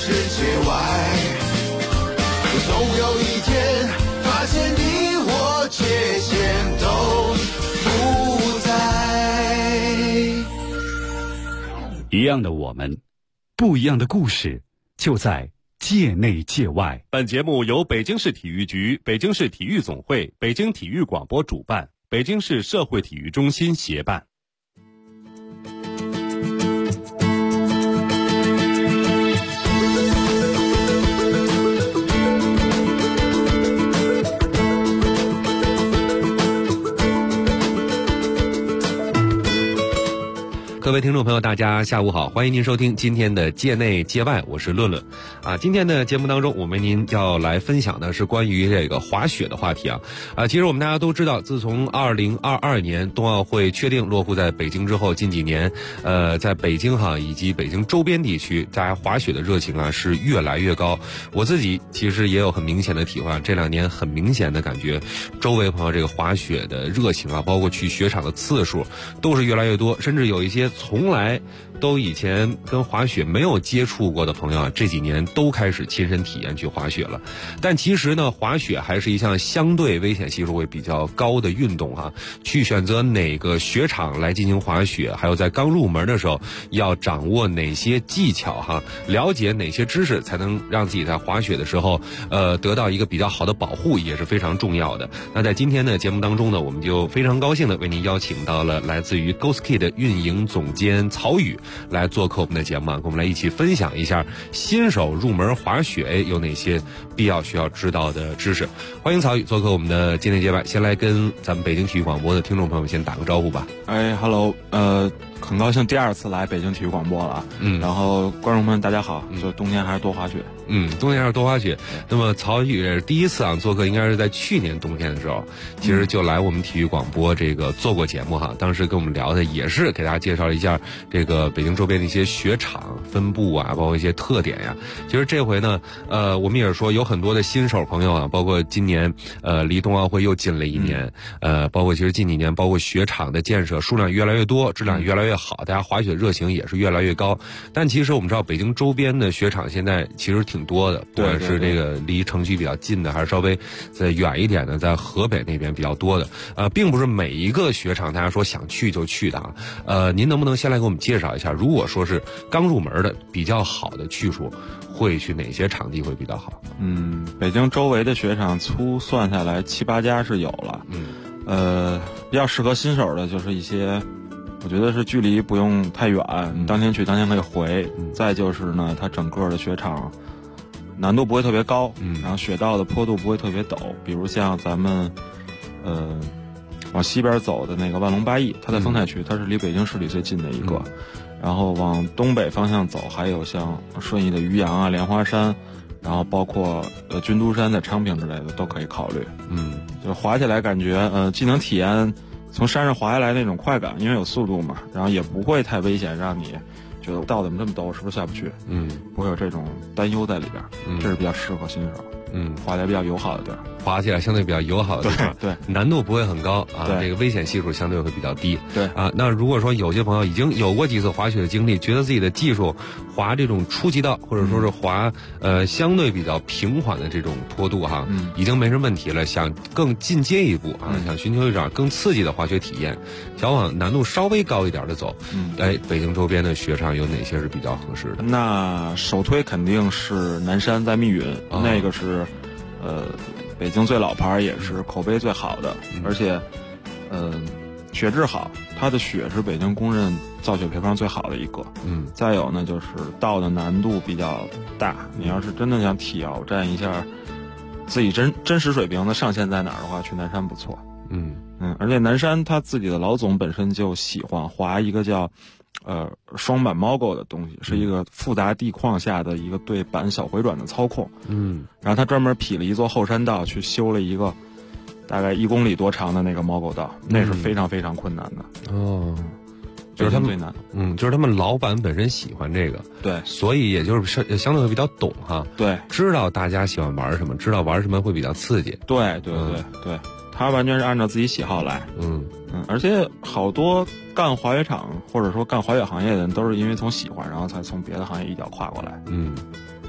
世界外，总有一天发现你我界限都不在。 一样的我们，不一样的故事，就在界内界外。 本节目由北京市体育局、北京市体育总会、北京体育广播主办，北京市社会体育中心协办。 各位听众朋友，大家下午好，欢迎您收听今天的界内界外，我是论论。今天的节目当中，我们您要来分享的是关于这个滑雪的话题其实我们大家都知道，自从2022年冬奥会确定落户在北京之后，近几年在北京以及北京周边地区，大家滑雪的热情是越来越高。我自己其实也有很明显的体会，这2年很明显的感觉，周围朋友这个滑雪的热情包括去雪场的次数都是越来越多，甚至有一些从来都以前跟滑雪没有接触过的朋友这几年都开始亲身体验去滑雪了。但其实呢，滑雪还是一项相对危险系数会比较高的运动去选择哪个雪场来进行滑雪，还有在刚入门的时候要掌握哪些技巧了解哪些知识，才能让自己在滑雪的时候得到一个比较好的保护，也是非常重要的。那在今天的节目当中呢，我们就非常高兴的为您邀请到了来自于 GoSki 的运营总监曹宇来做客我们的节目跟我们来一起分享一下新手入门滑雪有哪些必要需要知道的知识。欢迎曹宇做客我们的界内界外，先来跟咱们北京体育广播的听众朋友们先打个招呼吧。 Hello， 很高兴第2次来北京体育广播了然后观众们大家好，就冬天还是多滑雪。 冬天还是多滑雪。那么曹宇第一次做客，应该是在去年冬天的时候，其实就来我们体育广播这个做过节目当时跟我们聊的也是给大家介绍了一下这个北京周边的一些雪场分布包括一些特点其实这回呢我们也是说有很多的新手朋友包括今年离冬奥会又近了1年包括其实近几年包括雪场的建设数量越来越多，质量越来越好，大家滑雪热情也是越来越高。但其实我们知道北京周边的雪场现在其实挺多的，不管是这个离城区比较近的，还是稍微再远一点的，在河北那边比较多的并不是每一个雪场大家说想去就去的您能不能先来给我们介绍一下，如果说是刚入门的比较好的去处，会去哪些场地会比较好？ 北京周围的雪场粗算下来7、8家是有了比较适合新手的就是一些我觉得是距离不用太远当天去当天可以回再就是呢，它整个的雪场难度不会特别高然后雪道的坡度不会特别陡，比如像咱们往西边走的那个万隆八义，它在丰台区，它是离北京市里最近的一个然后往东北方向走，还有像顺义的渔阳莲花山，然后包括军都山在昌平之类的都可以考虑就滑起来感觉既能体验从山上滑下来那种快感，因为有速度嘛，然后也不会太危险，让你觉得道怎么这么陡，是不是下不去不会有这种担忧在里边这是比较适合新手滑起来比较友好的地儿， 滑起来相对比较友好的地方， 对， 难度不会很高这个危险系数相对会比较低， 对那如果说有些朋友已经有过几次滑雪的经历，觉得自己的技术滑这种初级道或者说是滑相对比较平缓的这种坡度已经没什么问题了，想更进阶一步想寻求一种更刺激的滑雪体验，想往难度稍微高一点的走北京周边的雪场有哪些是比较合适的？ 那首推肯定是南山在密云那个是北京最老牌也是口碑最好的而且雪质好，它的雪是北京公认造雪配方最好的一个再有呢就是道的难度比较大，你要是真的想挑战一下自己真实水平的上限在哪儿的话，去南山不错而且南山他自己的老总本身就喜欢滑一个叫双板猫狗的东西，是一个复杂地况下的一个对板小回转的操控然后他专门劈了一座后山道去修了一个大概1公里多长的那个猫狗道那是非常非常困难的就是他们最难就是他们老板本身喜欢这个对， 所以也就是相对会比较懂对， 知道大家喜欢玩什么，知道玩什么会比较刺激， 对，他完全是按照自己喜好来而且好多干滑雪场或者说干滑雪行业的人都是因为从喜欢然后才从别的行业一脚跨过来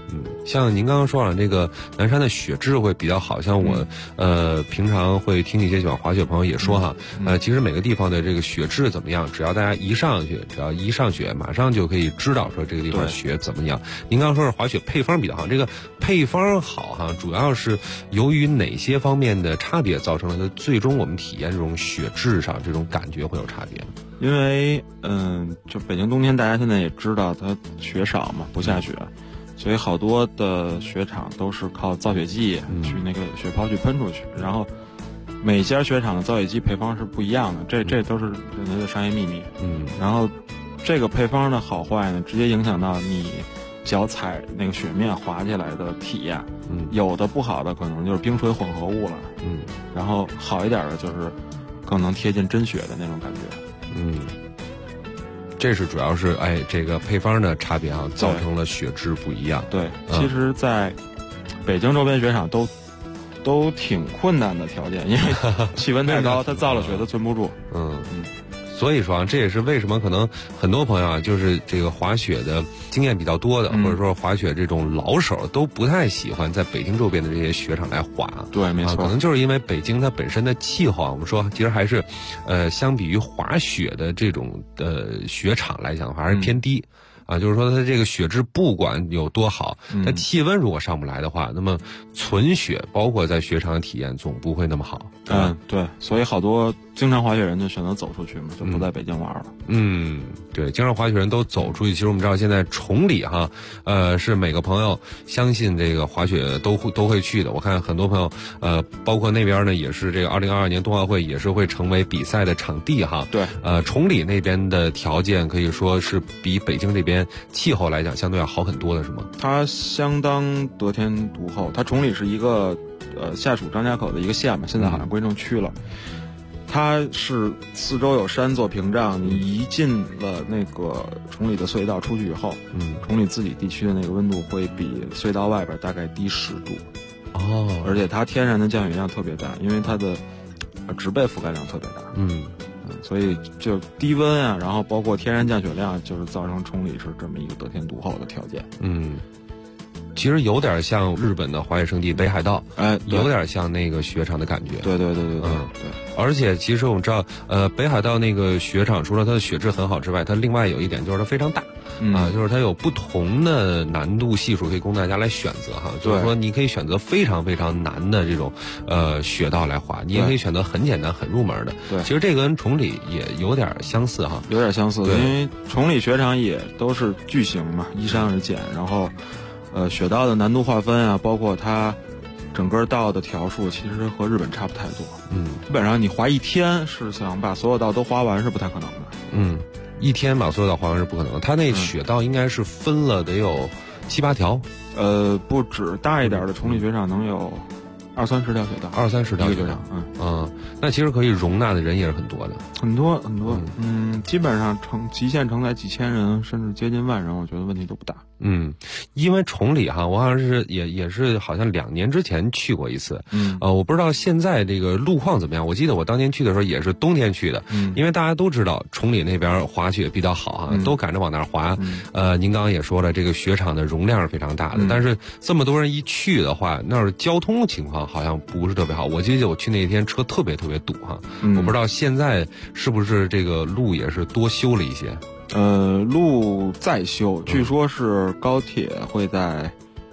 像您刚刚说了，这个南山的雪质会比较好，像我平常会听一些喜欢滑雪朋友也说哈，其实每个地方的这个雪质怎么样，只要大家一上雪，马上就可以知道说这个地方雪怎么样。您刚刚说是滑雪配方比较好，这个配方好哈，主要是由于哪些方面的差别造成了它最终我们体验这种雪质上这种感觉会有差别？ 因为就北京冬天大家现在也知道它雪少嘛，不下雪。所以好多的雪场都是靠造雪剂去那个雪泡去喷出去，然后每家雪场的造雪剂配方是不一样的，这都是人家的商业秘密。然后这个配方的好坏呢，直接影响到你脚踩那个雪面滑起来的体验。有的不好的可能就是冰水混合物了。然后好一点的就是更能贴近真雪的那种感觉。 这是主要是这个配方的差别啊，造成了雪质不一样。 对，其实在北京周边雪场都挺困难的条件，因为气温太高，它造了雪它存不住。 所以说啊，这也是为什么可能很多朋友啊，就是这个滑雪的经验比较多的，或者说滑雪这种老手都不太喜欢在北京周边的这些雪场来滑。 对，没错， 可能就是因为北京它本身的气候啊，我们说其实还是，相比于滑雪的这种雪场来讲的话，还是偏低。就是说它这个雪质不管有多好，它气温如果上不来的话，那么存雪包括在雪场的体验总不会那么好。 对，所以好多经常滑雪人就选择走出去嘛，就不在北京玩了。 对，经常滑雪人都走出去。其实我们知道现在崇礼哈，是每个朋友相信这个滑雪都会去的。我看很多朋友，包括那边呢也是这个2022年冬奥会也是会成为比赛的场地哈。 对， 崇礼那边的条件可以说是比北京这边气候来讲相对要好很多的，是吗？ 它相当得天独厚。它崇礼是一个下属张家口的一个县嘛，现在好像归正区了。它是四周有山做屏障，你一进了那个崇礼的隧道出去以后，崇礼自己地区的那个温度会比隧道外边大概低10度。而且它天然的降雪量特别大，因为它的植被覆盖量特别大。所以就低温啊，然后包括天然降雪量，就是造成崇礼是这么一个得天独厚的条件。 其实有点像日本的滑雪胜地北海道，有点像那个雪场的感觉。 对。 而且其实我们知道，北海道那个雪场除了它的雪质很好之外，它另外有一点就是它非常大。就是它有不同的难度系数可以供大家来选择哈。就是说你可以选择非常非常难的这种雪道来滑，你也可以选择很简单很入门的。 对， 其实这个跟崇礼也有点相似哈。 有点相似，因为崇礼雪场也都是巨型嘛，依山而建，然后雪道的难度划分啊，包括它整个道的条数，其实和日本差不太多。基本上你滑一天是想把所有道都滑完是不太可能的。 一天把所有道滑完是不可能的。它那雪道应该是分了得有7、8条。 不止，大一点的崇礼雪场能有20-30条雪道 ，20-30条雪道。那其实可以容纳的人也是很多的， 很多。基本上极限承载几千人，甚至接近1万人，我觉得问题都不大。 因为崇礼哈，我好像是也是好像2年之前去过一次。我不知道现在这个路况怎么样。我记得我当年去的时候也是冬天去的。因为大家都知道崇礼那边滑雪比较好哈，都赶着往那儿滑。您刚刚也说了，这个雪场的容量是非常大的，但是这么多人一去的话，那儿交通情况好像不是特别好。我记得我去那天车特别堵哈。我不知道现在是不是这个路也是多修了一些。 路在修，据说是高铁会在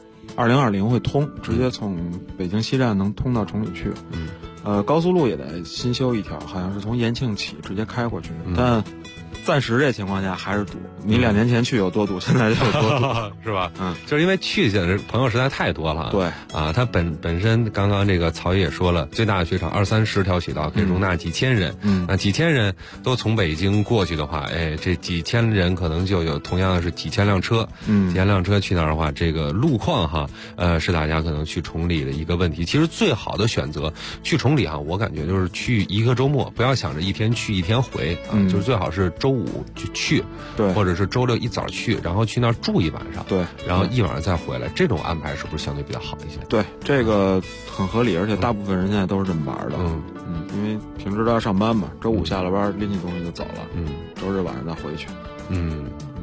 2020会通，直接从北京西站能通到崇礼去。高速路也得新修一条，好像是从延庆起直接开过去。但暂时这情况下还是堵。你2年前去有多堵，现在就有多堵， 是吧？就是因为去的朋友实在太多了。 对啊，它本身刚刚这个曹爷也说了，最大的雪场20-30条雪道可以容纳几千人。那几千人都从北京过去的话，这几千人可能就有同样是几千辆车。几千辆车去那儿的话，这个路况哈，是大家可能去崇礼的一个问题。其实最好的选择去崇礼哈，我感觉就是去一个周末，不要想着一天去一天回啊，就是最好是周5就去， 对， 或者是周6一早去，然后去那儿住一晚上， 对， 然后一晚上再回来，这种安排是不是相对比较好一些？ 对，这个很合理，而且大部分人现在都是这么玩的。因为平时都要上班嘛，周5下了班拎起东西就走了，周日晚上再回去。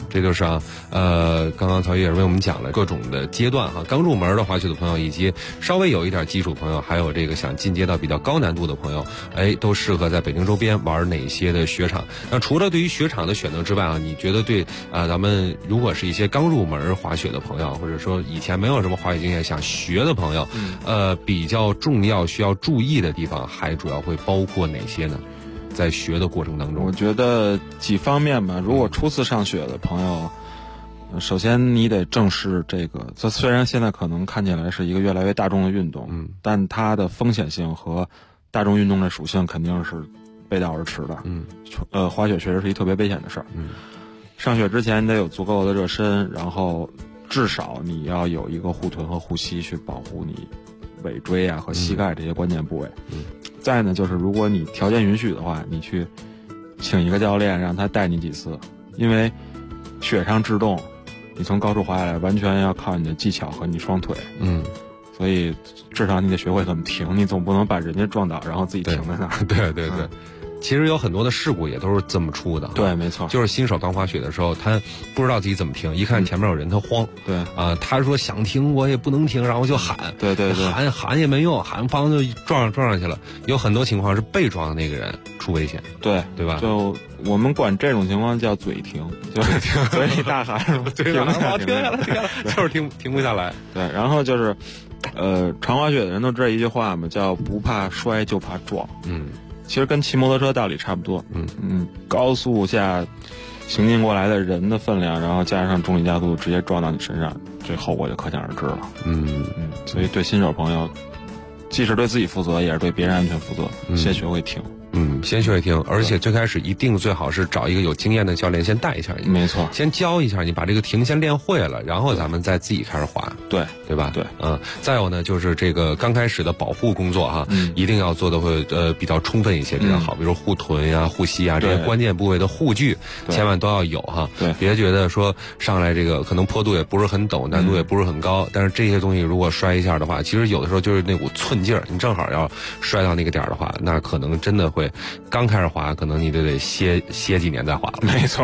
这就是刚刚曹宇也是为我们讲了各种的阶段哈，刚入门的滑雪的朋友，以及稍微有一点基础朋友，还有这个想进阶到比较高难度的朋友，都适合在北京周边玩哪些的雪场。那除了对于雪场的选择之外啊，你觉得对咱们如果是一些刚入门滑雪的朋友，或者说以前没有什么滑雪经验想学的朋友，比较重要需要注意的地方还主要会包括哪些呢？在学的过程当中， 我觉得几方面吧。如果初次上雪的朋友，首先你得正视这个，这虽然现在可能看起来是一个越来越大众的运动，但它的风险性和大众运动的属性肯定是背道而驰的。滑雪确实是一特别危险的事儿。上雪之前你得有足够的热身，然后至少你要有一个护臀和护膝去保护你尾椎啊和膝盖这些关键部位。再呢，就是如果你条件允许的话，你去请一个教练，让他带你几次，因为雪上制动，你从高处滑下来，完全要靠你的技巧和你双腿。所以至少你得学会怎么停，你总不能把人家撞倒，然后自己停在那儿。 对。其实有很多的事故也都是这么出的。 对，没错， 就是新手刚滑雪的时候，他不知道自己怎么停，一看前面有人，他慌。 对他说想停我也不能停，然后就喊。 对， 喊也没用，喊方就撞上去了。有很多情况是被撞的那个人出危险。对吧？ 就我们管这种情况叫嘴停，就是嘴里大喊什么停下来， 就是停不下来。 对，然后就是，常滑雪的人都知道一句话嘛，叫不怕摔就怕撞。其实跟骑摩托车道理差不多。高速下行进过来的人的分量，然后加上重力加速，直接撞到你身上，这后果就可想而知了。所以对新手朋友，既是对自己负责，也是对别人安全负责，先学会停。 先学会停，而且最开始一定最好是找一个有经验的教练先带一下你。 没错， 先教一下你，把这个停先练会了，然后咱们再自己开始滑。对吧？ 对。 再有呢，就是这个刚开始的保护工作哈，一定要做的会比较充分一些比较好，比如护臀呀、护膝啊这些关键部位的护具，千万都要有哈。 对， 别觉得说上来这个可能坡度也不是很陡，难度也不是很高，但是这些东西如果摔一下的话，其实有的时候就是那股寸劲儿，你正好要摔到那个点儿的话，那可能真的会刚开始滑，可能你得歇几年再滑了。 没错。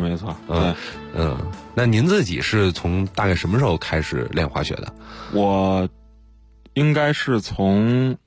那您自己是从大概什么时候开始练滑雪的？ 我应该是从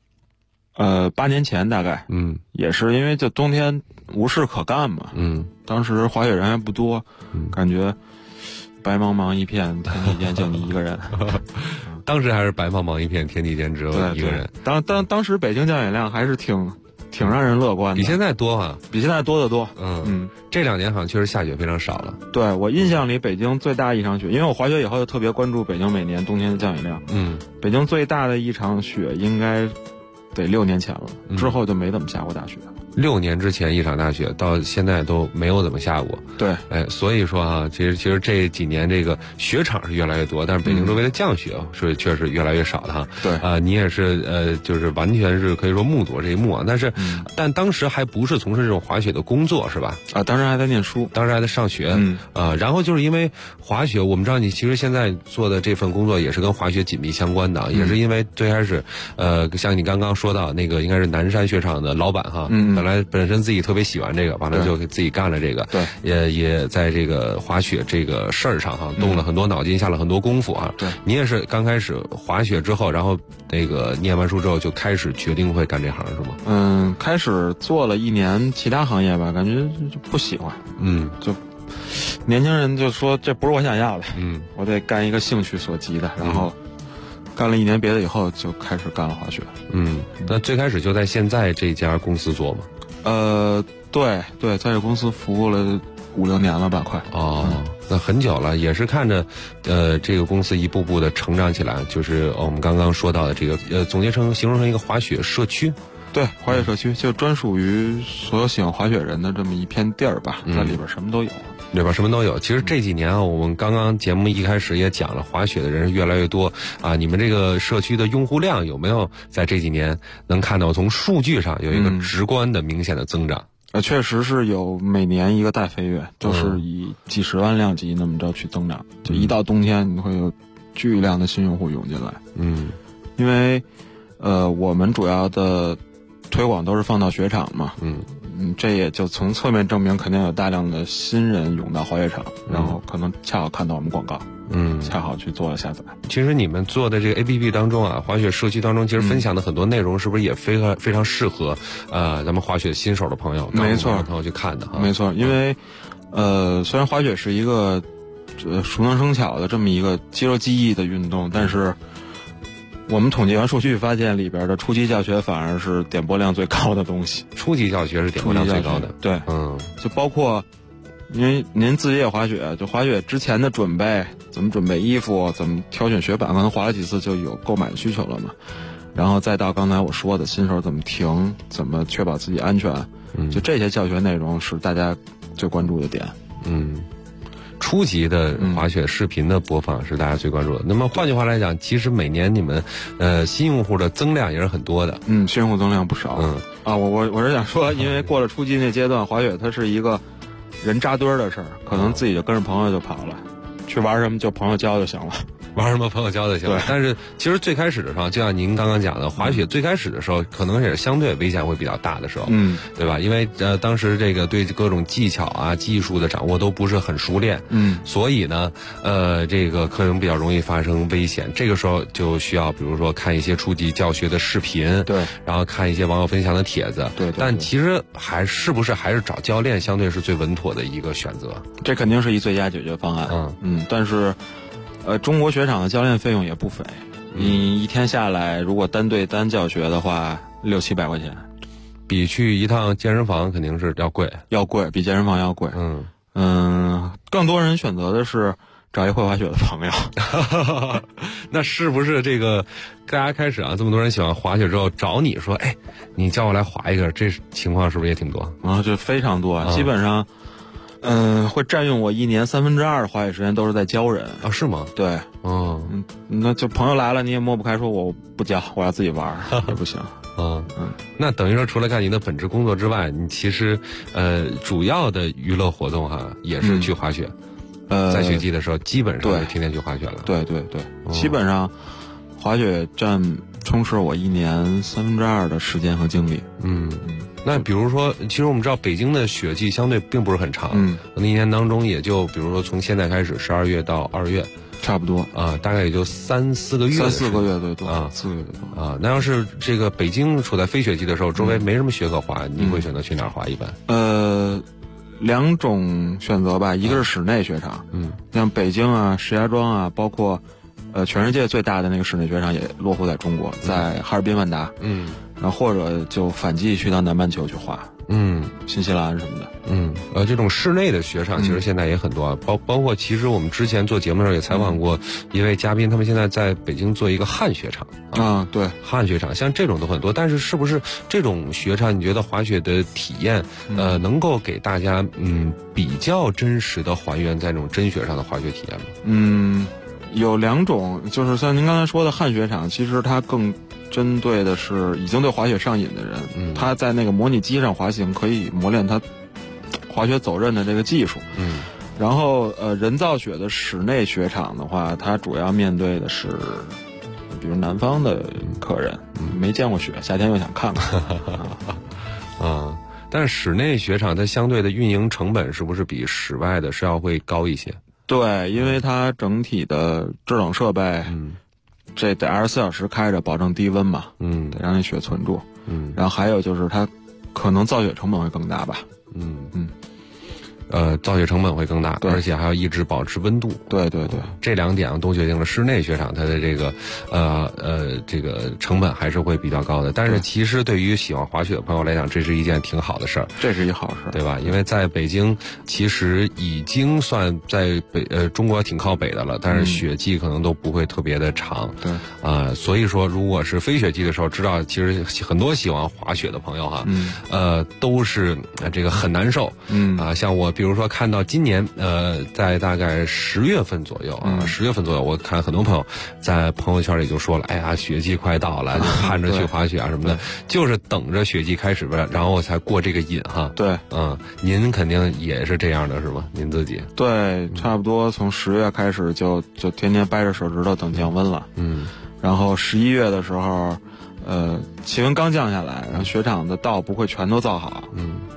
8年前大概。也是因为就冬天无事可干嘛。当时滑雪人还不多，感觉白茫茫一片，天地间就你一个人。 当时还是白茫茫一片，天地间只有一个人。 当时北京降雪量还是挺让人乐观的， 比现在多啊， 比现在多得多。 这2年好像确实下雪非常少了。 对，我印象里北京最大一场雪，因为我滑雪以后就特别关注北京每年冬天的降雪量。北京最大的一场雪应该得6年前了，之后就没怎么下过大雪。 6年之前一场大雪，到现在都没有怎么下过。 对， 所以说啊，其实这几年这个雪场是越来越多，但是北京周围的降雪是确实越来越少的哈。 对， 你也是就是完全是可以说目睹这一幕啊。但当时还不是从事这种滑雪的工作是吧？ 当时还在念书， 当时还在上学。然后就是因为滑雪，我们知道你其实现在做的这份工作也是跟滑雪紧密相关的，也是因为最开始像你刚刚说到那个应该是南山雪场的老板哈。本身自己特别喜欢这个，完了就给自己干了这个。 对， 也在这个滑雪这个事儿上哈动了很多脑筋，下了很多功夫啊。 对， 你也是刚开始滑雪之后，然后那个念完书之后就开始决定会干这行是吗？ 开始做了1年其他行业吧，感觉就不喜欢。就年轻人就说这不是我想要的。我得干一个兴趣所及的，然后干了1年别的以后，就开始干了滑雪。 那最开始就在现在这家公司做吗？ 对，在这公司服务了5、6年了吧，快。 那很久了，也是看着这个公司一步步的成长起来，就是我们刚刚说到的这个形容成一个滑雪社区。 对，滑雪社区就专属于所有喜欢滑雪人的这么一片地儿吧，在里边什么都有。 里边什么都有。其实这几年啊，我们刚刚节目一开始也讲了，滑雪的人越来越多啊。你们这个社区的用户量有没有在这几年能看到从数据上有一个直观的明显的增长？ 确实是有每年一个大飞跃，就是以几十万量级那么着去增长。就一到冬天，你会有巨量的新用户涌进来。因为我们主要的推广都是放到雪场嘛。 这也就从侧面证明，肯定有大量的新人涌到滑雪场，然后可能恰好看到我们广告，恰好去做了下载。 其实你们做的这个 APP 当中啊，滑雪社区当中，其实分享的很多内容，是不是也非常适合咱们滑雪新手的朋友， 没错， 朋友去看的哈？ 没错，因为虽然滑雪是一个熟能生巧的这么一个肌肉记忆的运动，但是我们统计完数据发现，里边的初级教学反而是点播量最高的东西。 初级教学是点播量最高的， 对，就包括因为您自己也滑雪，就滑雪之前的准备，怎么准备衣服，怎么挑选雪板，可能滑了几次就有购买的需求了嘛。然后再到刚才我说的新手怎么停，怎么确保自己安全，就这些教学内容是大家最关注的点。 初级的滑雪视频的播放是大家最关注的。那么换句话来讲，其实每年你们新用户的增量也是很多的。 新用户增量不少。我是想说，因为过了初级那阶段，滑雪它是一个人扎堆儿的事儿，可能自己就跟着朋友就跑了，去玩什么就朋友教就行了。 玩什么朋友教就行了。但是其实最开始的时候，就像您刚刚讲的，滑雪最开始的时候，可能也是相对危险会比较大的时候，对吧？因为当时这个对各种技巧啊、技术的掌握都不是很熟练，所以呢，这个可能比较容易发生危险。这个时候就需要，比如说看一些初级教学的视频， 对， 然后看一些网友分享的帖子， 对。 但其实还是找教练，相对是最稳妥的一个选择。 这肯定是一最佳解决方案。但是。中国雪场的教练费用也不菲，你一天下来，如果单对单教学的话，600-700块钱， 比去一趟健身房肯定是要贵， 比健身房要贵。更多人选择的是找一会滑雪的朋友。 那是不是这个大家开始这么多人喜欢滑雪之后找你说，哎，你教我来滑一个，这情况是不是也挺多？ 就非常多，基本上。会占用我1年2/3的滑雪时间，都是在教人啊？是吗？ 对，那就朋友来了，你也抹不开，说我不教，我要自己玩也不行。 那等于说，除了干你的本职工作之外，你其实主要的娱乐活动也是去滑雪。在雪季的时候，基本上是天天去滑雪了。 对，基本上滑雪充斥我1年2/3的时间和精力。 那比如说，其实我们知道北京的雪季相对并不是很长，可能一年当中也就比如说从现在开始12月到2月， 差不多大概也就3-4个月 ，3-4个月最多 4个月最多那要是这个北京处在非雪季的时候，周围没什么雪可滑，你会选择去哪儿滑一般 ？2种选择吧，一个是室内雪场，像北京啊、石家庄啊，包括全世界最大的那个室内雪场也落户在中国，在哈尔滨万达，然后或者就反季去到南半球去滑，新西兰什么的， 这种室内的雪场其实现在也很多，包括其实我们之前做节目的时候也采访过一位嘉宾，他们现在在北京做一个旱雪场对， 旱雪场像这种都很多，但是是不是这种雪场你觉得滑雪的体验能够给大家比较真实的还原在这种真雪上的滑雪体验吗？ 有2种，就是像您刚才说的旱雪场，其实它更针对的是已经对滑雪上瘾的人，他在那个模拟机上滑行，可以磨练他滑雪走刃的这个技术。然后人造雪的室内雪场的话，它主要面对的是比如南方的客人，没见过雪，夏天又想看看。 但是室内雪场它相对的运营成本是不是比室外的是要会高一些？ 对，因为它整体的制冷设备，这得24小时开着，保证低温嘛，得让那雪存住，然后还有就是它可能造雪成本会更大吧， 造雪成本会更大，而且还要一直保持温度。 对， 这2点都决定了室内雪场它的这个这个成本还是会比较高的。但是其实对于喜欢滑雪的朋友来讲，这是一件挺好的事儿。 这是一好事， 对吧？因为在北京其实已经算在中国挺靠北的了，但是雪季可能都不会特别的长。 对所以说如果是非雪季的时候，知道其实很多喜欢滑雪的朋友都是这个很难受。像我比如说看到今年在大概10月份左右10月份左右，我看很多朋友在朋友圈里就说了，哎呀，雪季快到了，就盼着去滑雪什么的，就是等着雪季开始吧，然后才过这个瘾对， 您肯定也是这样的是吗？您自己？ 对，差不多从10月开始就天天掰着手指头等降温了。然后11月的时候，气温刚降下来，然后雪场的道不会全都造好，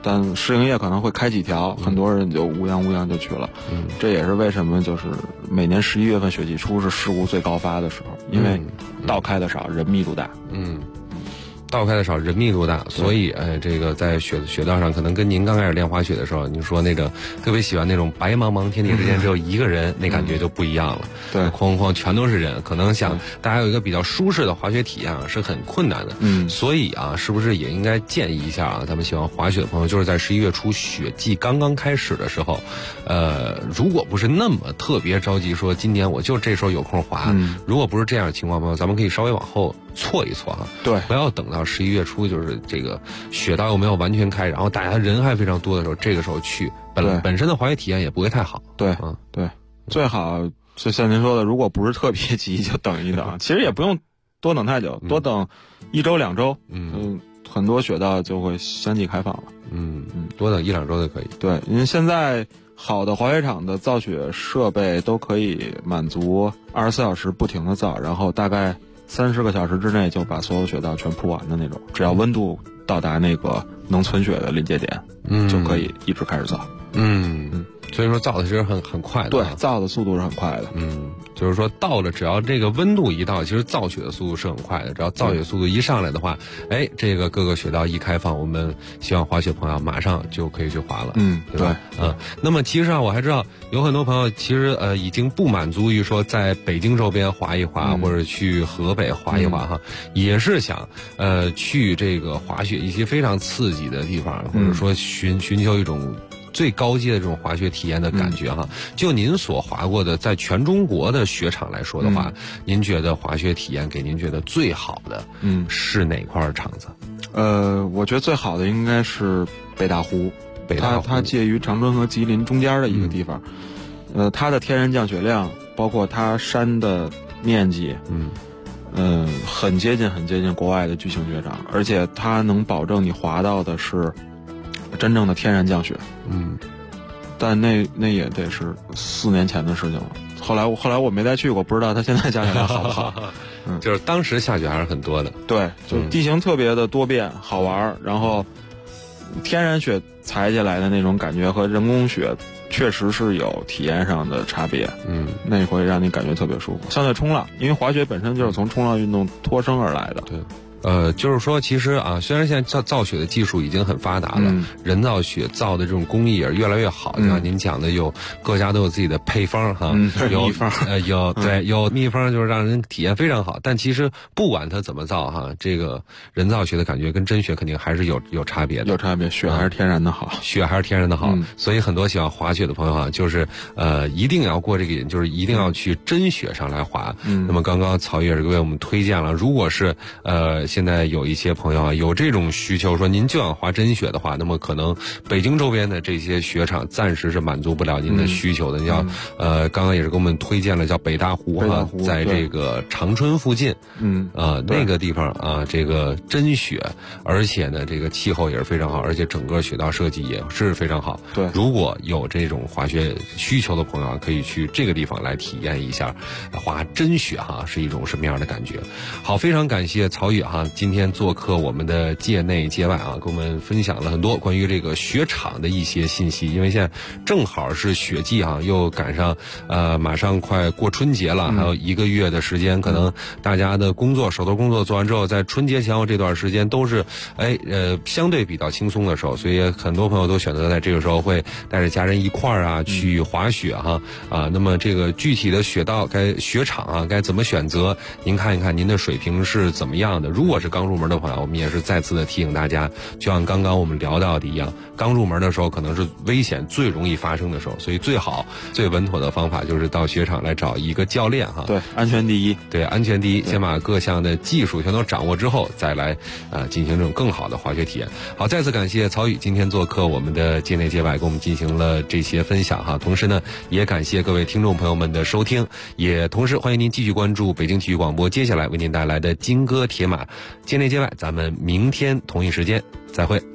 但试营业可能会开几条，很多人就乌泱就去了。这也是为什么就是每年11月份雪季初是事故最高发的时候，因为道开的少，人密度大。 道开的少，人密度大，所以这个在雪道上，可能跟您刚开始练滑雪的时候，您说那个特别喜欢那种白茫茫天地之间只有一个人，那感觉就不一样了。 对， 哐哐全都是人，可能想大家有一个比较舒适的滑雪体验啊，是很困难的。所以啊，是不是也应该建议一下啊，咱们喜欢滑雪的朋友，就是在11月初雪季刚刚开始的时候，如果不是那么特别着急，说今年我就这时候有空滑，如果不是这样的情况，朋友，咱们可以稍微往后错一错哈。 对， 不要等到11月初，就是这个雪道又没有完全开，然后大家人还非常多的时候，这个时候去，本身的滑雪体验也不会太好。 对，对，最好就像您说的，如果不是特别急，就等一等。其实也不用多等太久，多等1周2周，很多雪道就会相继开放了。 多等1-2周就可以。 对，因为现在好的滑雪场的造雪设备都可以满足24小时不停的造，然后大概30个小时之内就把所有雪道全铺完的那种，只要温度到达那个能存雪的临界点，就可以一直开始造。 所以说造的其实很快的。 对，造的速度是很快的。 就是说到了，只要这个温度一到，其实造雪的速度是很快的。只要造雪速度一上来的话，这个各个雪道一开放，我们希望滑雪朋友马上就可以去滑了。对吧？那么其实啊，我还知道有很多朋友其实已经不满足于说在北京周边滑一滑，或者去河北滑一滑哈，也是想去这个滑雪一些非常刺激的地方，或者说寻求一种最高阶的这种滑雪体验的感觉哈。就您所滑过的，在全中国的雪场来说的话，您觉得滑雪体验给您觉得最好的是哪块场子？ 我觉得最好的应该是北大湖。它介于长春和吉林中间的一个地方。它的天然降雪量，包括它山的面积，很接近国外的巨型雪场，而且它能保证你滑到的是真正的天然降雪。但那也得是4年前的事情了。后来我没再去过，不知道它现在降雪量好不好。 就是当时下雪还是很多的。 对，就地形特别的多变，好玩，然后天然雪踩起来的那种感觉和人工雪确实是有体验上的差别。那会让你感觉特别舒服。相对冲浪，因为滑雪本身就是从冲浪运动脱生而来的。 对。就是说，其实啊，虽然现在造雪的技术已经很发达了，人造雪造的这种工艺也是越来越好。像您讲的，有各家都有自己的配方哈，有秘方， 有秘方，就是让人体验非常好。但其实不管它怎么造哈，这个人造雪的感觉跟真雪肯定还是有差别的。 有差别，雪还是天然的好， 雪还是天然的好。所以很多喜欢滑雪的朋友啊，就是一定要过这个瘾，就是一定要去真雪上来滑。那么刚刚曹宇也是为我们推荐了，如果是现在有一些朋友啊，有这种需求，说您就想滑真雪的话，那么可能北京周边的这些雪场暂时是满足不了您的需求的。你要刚刚也是给我们推荐了叫北大湖哈，在这个长春附近，那个地方啊，这个真雪，而且呢，这个气候也是非常好，而且整个雪道设计也是非常好。 对， 如果有这种滑雪需求的朋友啊，可以去这个地方来体验一下滑真雪哈，是一种什么样的感觉？好，非常感谢曹宇哈。今天做客我们的界内界外啊，跟我们分享了很多关于这个雪场的一些信息。因为现在正好是雪季啊，又赶上马上快过春节了，还有1个月的时间，可能大家的手头工作做完之后，在春节前后这段时间都是相对比较轻松的时候，所以很多朋友都选择在这个时候会带着家人一块儿啊去滑雪哈那么这个具体的雪场啊该怎么选择？您看一看您的水平是怎么样的？如果是刚入门的朋友，我们也是再次的提醒大家，就像刚刚我们聊到的一样，刚入门的时候可能是危险最容易发生的时候，所以最好最稳妥的方法就是到雪场来找一个教练哈。 对，安全第一。 对，安全第一，先把各项的技术全都掌握之后，再来进行这种更好的滑雪体验。好，再次感谢曹宇今天做客我们的界内界外，给我们进行了这些分享哈。同时呢，也感谢各位听众朋友们的收听，也同时欢迎您继续关注北京体育广播接下来为您带来的金戈铁马。界内界外，咱们明天同一时间再会。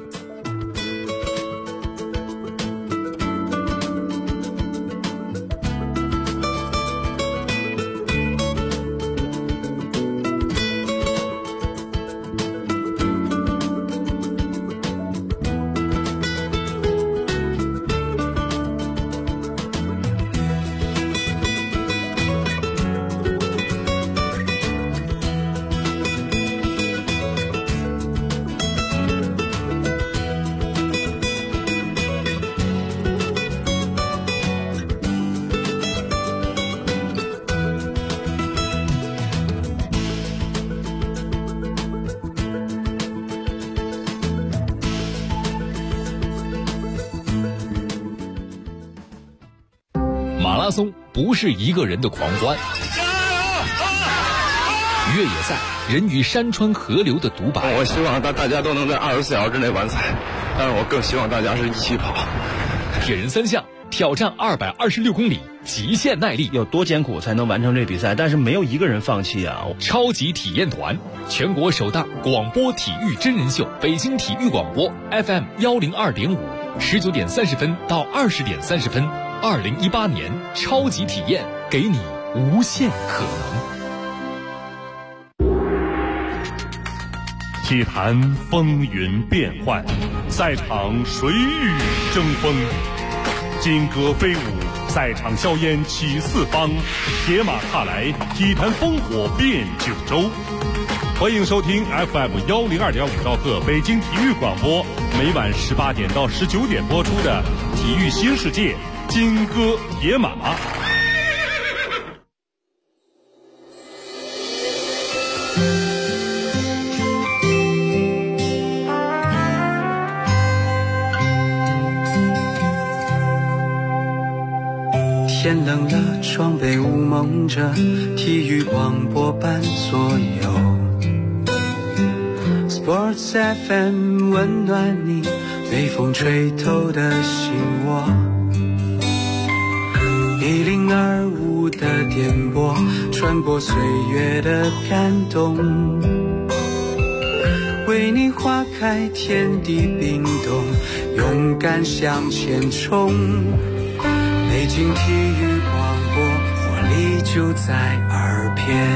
拉松不是一个人的狂欢。越野赛，人与山川河流的独白。 我希望大家都能在24小时之内完赛，但是我更希望大家是一起跑。 铁人三项挑战226公里，极限耐力， 有多艰苦才能完成这比赛？但是没有一个人放弃啊！ 超级体验团，全国首档广播体育真人秀，北京体育广播 FM 102.5，19点30分到20点30分，2018年超级体验，给你无限可能。 体坛风云变幻，赛场谁与争锋？金戈飞舞，赛场硝烟起四方，铁马踏来，体坛烽火遍九州。欢迎收听 FM 102.5兆赫北京体育广播，每晚18点到19点播出的《体育新世界》金戈铁马。 天冷了，窗被雾蒙着，体育广播伴左右。Sports FM 温暖你，被风吹透的心窝。1025的电波，穿过岁月的感动，为你花开，天地冰冻，勇敢向前冲。北京体育广播，活力就在耳边。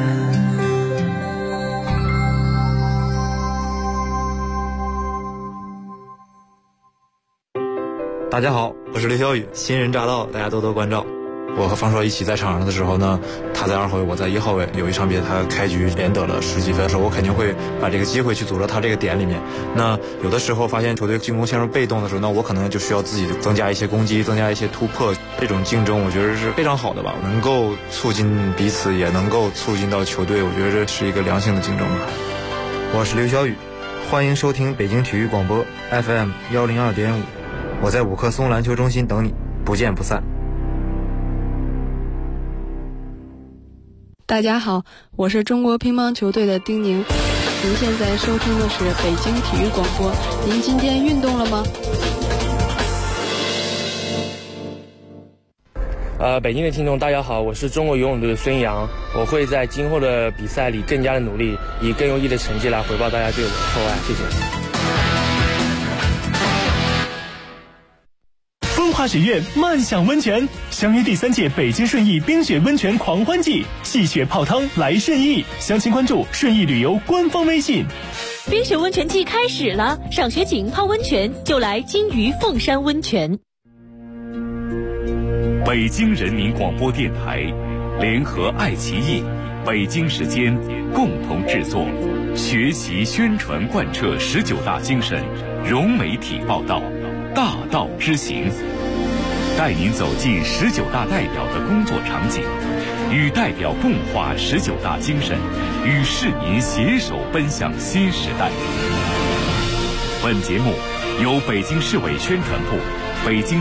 大家好，我是刘晓宇，新人驾到，大家多多关照。我和方硕一起在场上的时候呢，他在2号位，我在1号位。有一场比赛，他开局连得了10几分的时候，我肯定会把这个机会去组到他这个点里面。那有的时候发现球队进攻陷入被动的时候，那我可能就需要自己增加一些攻击，增加一些突破。这种竞争，我觉得是非常好的吧，能够促进彼此，也能够促进到球队。我觉得这是一个良性的竞争吧。 我是刘晓宇，欢迎收听北京体育广播 FM 102.5，我在五棵松篮球中心等你，不见不散。 大家好，我是中国乒乓球队的丁宁。您现在收听的是北京体育广播。您今天运动了吗？ 北京的听众大家好，我是中国游泳队的孙杨，我会在今后的比赛里更加的努力，以更优异的成绩来回报大家对我的厚爱，谢谢。 风华学院漫享温泉，相约第3届北京顺义冰雪温泉狂欢季，戏雪泡汤来顺义，详情关注顺义旅游官方微信。 冰雪温泉季开始了，赏雪景泡温泉就来金鱼凤山温泉。 北京人民广播电台联合爱奇艺、北京时间共同制作，学习宣传贯彻19大精神，融媒体报道，大道之行，带您走进19大代表的工作场景，与代表共话19大精神，与市民携手奔向新时代。本节目由北京市委宣传部、北京